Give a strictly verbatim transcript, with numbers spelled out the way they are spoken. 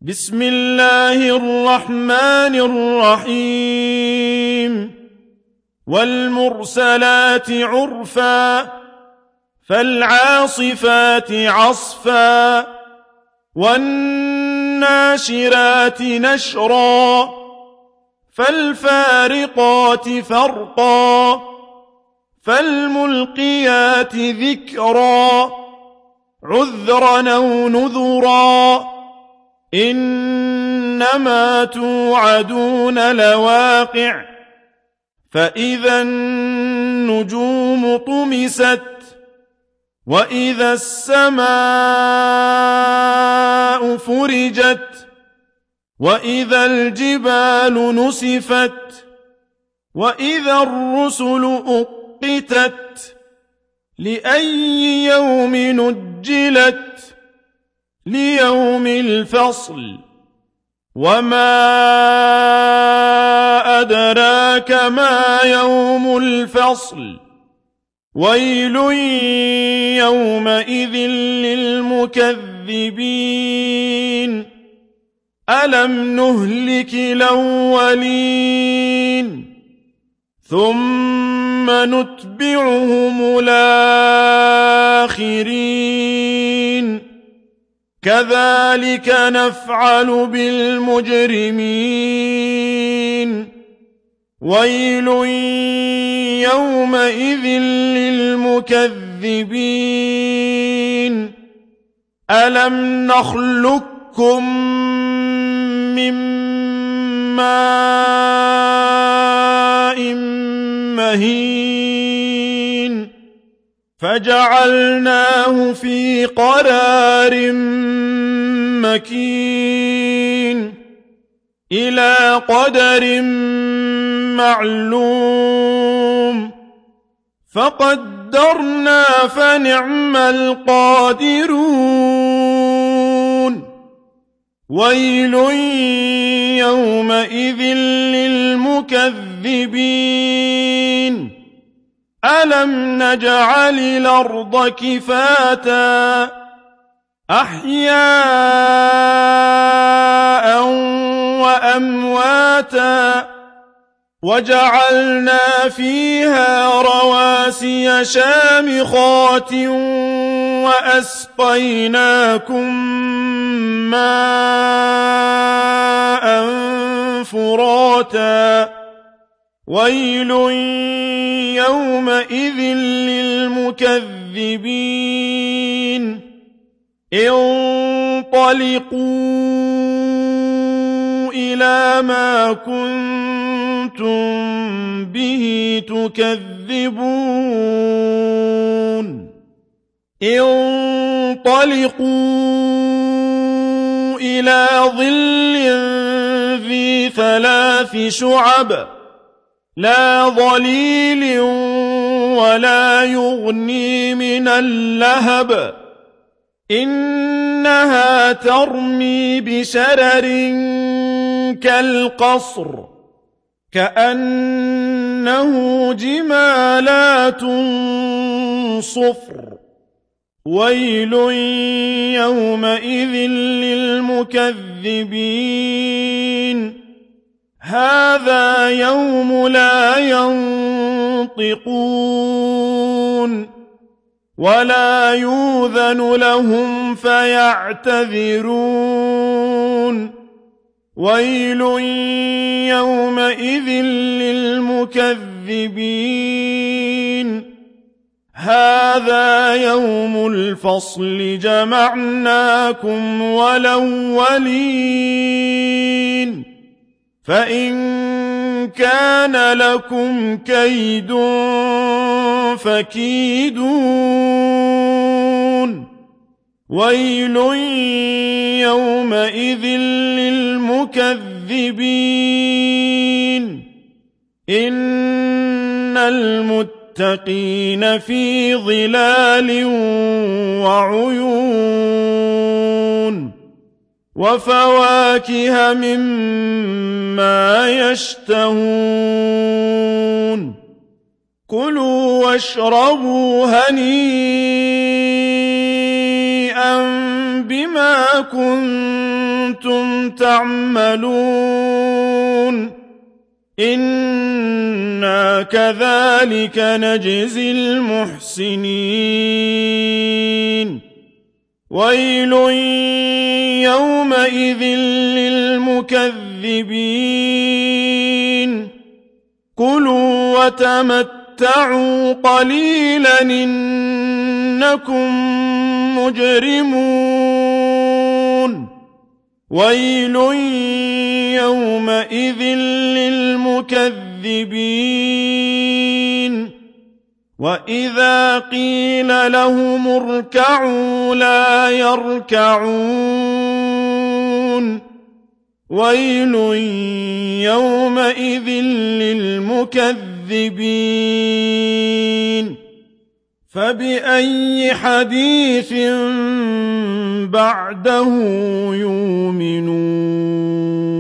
بسم الله الرحمن الرحيم والمرسلات عرفا فالعاصفات عصفا والناشرات نشرا فالفارقات فرقا فالملقيات ذكرا عذرا أو نذرا إنما توعدون لواقع فإذا النجوم طمست وإذا السماء فرجت وإذا الجبال نسفت وإذا الرسل أقتت لأي يوم نجلت ليوم الفصل وما أدراك ما يوم الفصل ويل يومئذ للمكذبين ألم نهلك الأولين ثم نتبعهم الآخرين كذلك نفعل بالمجرمين ويل يومئذ للمكذبين ألم نخلقكم من ماء مهين فجعلناه في قرار مكين إلى قدر معلوم فقدرنا فنعم القادرون ويل يومئذ للمكذبين ألم نجعل الأرض كفاتا أحياء وأمواتا وجعلنا فيها رواسي شامخات وأسقيناكم ماء فراتا ويل يومئذ للمكذبين انطلقوا إلى ما كنتم به تكذبون انطلقوا إلى ظل ذي ثلاث شعب لا ظليل ولا يغني من اللهب إنها ترمي بشرر كالقصر كأنه جمالات صفر ويل يومئذ للمكذبين هذا يوم لا ينطقون ولا يؤذن لهم فيعتذرون ويل يومئذ للمكذبين هذا يوم الفصل جمعناكم والأولين فإن كان لكم كيد فكيدون ويل يومئذ للمكذبين إن المتقين في ظلال وعيون وفواكه مما يشتهون كلوا واشربوا هنيئا بما كنتم تعملون إنا كذلك نجزي المحسنين ويل يومئذ للمكذبين كلوا وتمتعوا قليلا إنكم مجرمون ويل يومئذ للمكذبين وإذا قيل لهم اركعوا لا يركعون ويل يومئذ للمكذبين فبأي حديث بعده يؤمنون